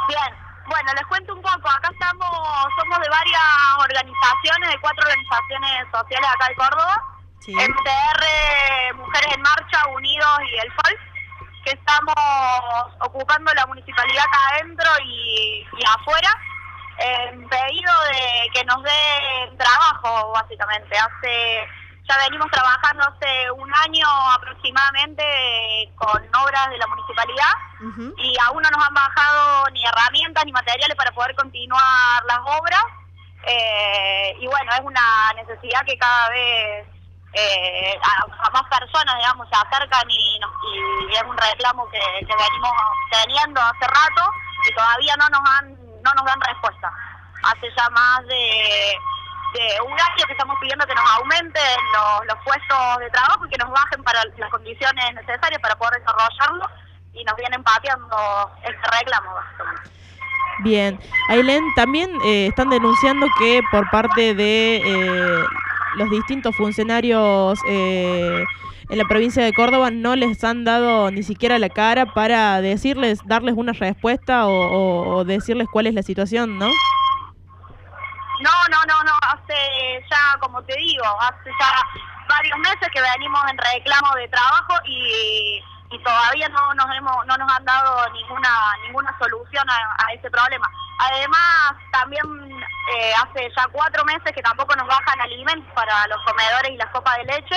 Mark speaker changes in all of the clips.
Speaker 1: Bien, bueno, les cuento un poco. Acá somos de varias organizaciones, de 4 organizaciones sociales acá de Córdoba.
Speaker 2: Sí.
Speaker 1: MTR, Mujeres en Marcha, Unidos y el FOLS, que estamos ocupando la municipalidad acá adentro y afuera, en pedido de que nos den trabajo, básicamente. Ya venimos trabajando hace un año aproximadamente con obras de la municipalidad.
Speaker 2: Uh-huh.
Speaker 1: Y aún no nos han bajado ni herramientas ni materiales para poder continuar las obras. Y bueno, es una necesidad que cada vez a más personas, digamos, se acercan y es un reclamo que venimos teniendo hace rato y todavía no nos dan respuesta. Hace ya más de un año que estamos pidiendo que nos aumenten los puestos de trabajo y que nos bajen para las condiciones necesarias para poder desarrollarlo, y nos vienen pateando este reclamo, básicamente.
Speaker 2: Bien. Ailén, también están denunciando que por parte de los distintos funcionarios en la provincia de Córdoba no les han dado ni siquiera la cara para darles una respuesta o decirles cuál es la situación, ¿no?
Speaker 1: No, hace ya, como te digo, hace ya varios meses que venimos en reclamo de trabajo y todavía no nos han dado ninguna solución a ese problema. Además, también hace ya 4 meses que tampoco nos bajan alimentos para los comedores y las copas de leche,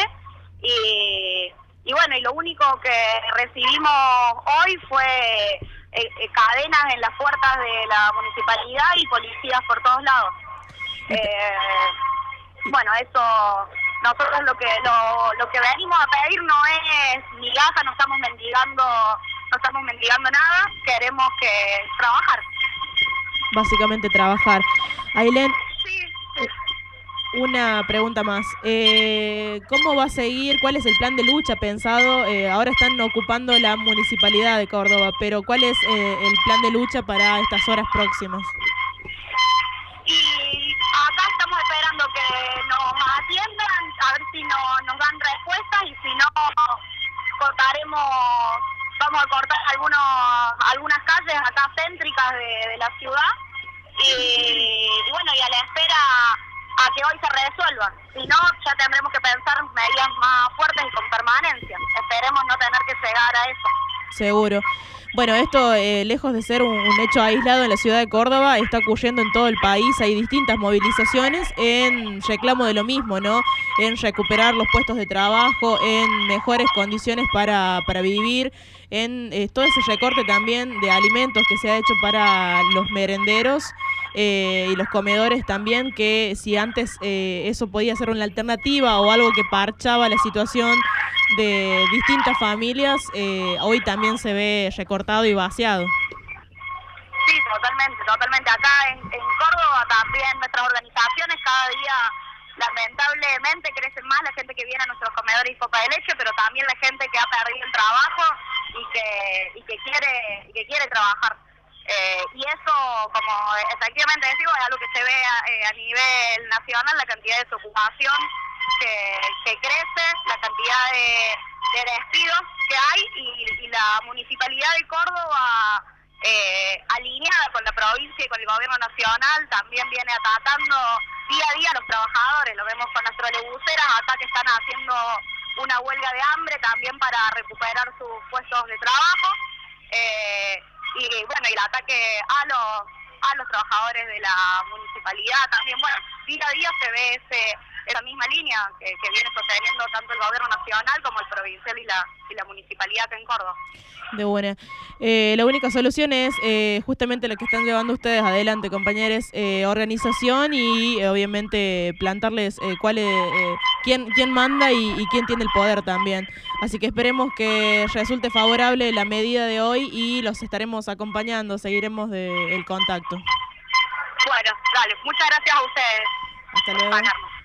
Speaker 1: y bueno, y lo único que recibimos hoy fue cadenas en las puertas de la municipalidad y policías por todos lados. Bueno, eso, nosotros lo que venimos a pedir no es migaja, no estamos mendigando nada, queremos trabajar.
Speaker 2: Básicamente trabajar. Ailén,
Speaker 1: Sí.
Speaker 2: una pregunta más. ¿Cómo va a seguir? ¿Cuál es el plan de lucha pensado? Ahora están ocupando la municipalidad de Córdoba, pero ¿cuál es el plan de lucha para estas horas próximas?
Speaker 1: Y acá estamos esperando que nos atiendan, a ver si nos dan respuestas, y si no, vamos a cortar algunas calles acá céntricas de la ciudad, y bueno, y a la espera a que hoy se resuelvan. Si no, ya tendremos que pensar medidas más fuertes y con permanencia. Esperemos no tener que llegar a eso.
Speaker 2: Seguro. Bueno, esto, lejos de ser un hecho aislado en la ciudad de Córdoba, está ocurriendo en todo el país. Hay distintas movilizaciones en reclamo de lo mismo, ¿no? En recuperar los puestos de trabajo, en mejores condiciones para vivir, en todo ese recorte también de alimentos que se ha hecho para los merenderos y los comedores también, que si antes eso podía ser una alternativa o algo que parchaba la situación de distintas familias, hoy también se ve recortado y vaciado.
Speaker 1: Sí, totalmente. Acá en Córdoba también nuestras organizaciones cada día lamentablemente crecen más, la gente que viene a nuestros comedores y copa de leche, pero también la gente que ha perdido el trabajo y que quiere trabajar. Y eso, como efectivamente decimos, es algo que se ve a nivel nacional, la cantidad de desocupación que crece, la cantidad de despidos que hay, y la municipalidad de Córdoba, alineada con la provincia y con el gobierno nacional, también viene atacando día a día a los trabajadores. Lo vemos con las trolebuseras acá, que están haciendo una huelga de hambre también para recuperar sus puestos de trabajo, y bueno, y el ataque a los trabajadores de la municipalidad también. Bueno, día a día se ve esa misma línea que viene sosteniendo tanto el gobierno nacional como el provincial y la municipalidad acá en Córdoba.
Speaker 2: De buena. La única solución es justamente lo que están llevando ustedes adelante, compañeros, organización y obviamente plantarles quién manda y quién tiene el poder también. Así que esperemos que resulte favorable la medida de hoy y los estaremos acompañando, seguiremos el contacto.
Speaker 1: Bueno, dale, muchas gracias a ustedes.
Speaker 2: Hasta luego.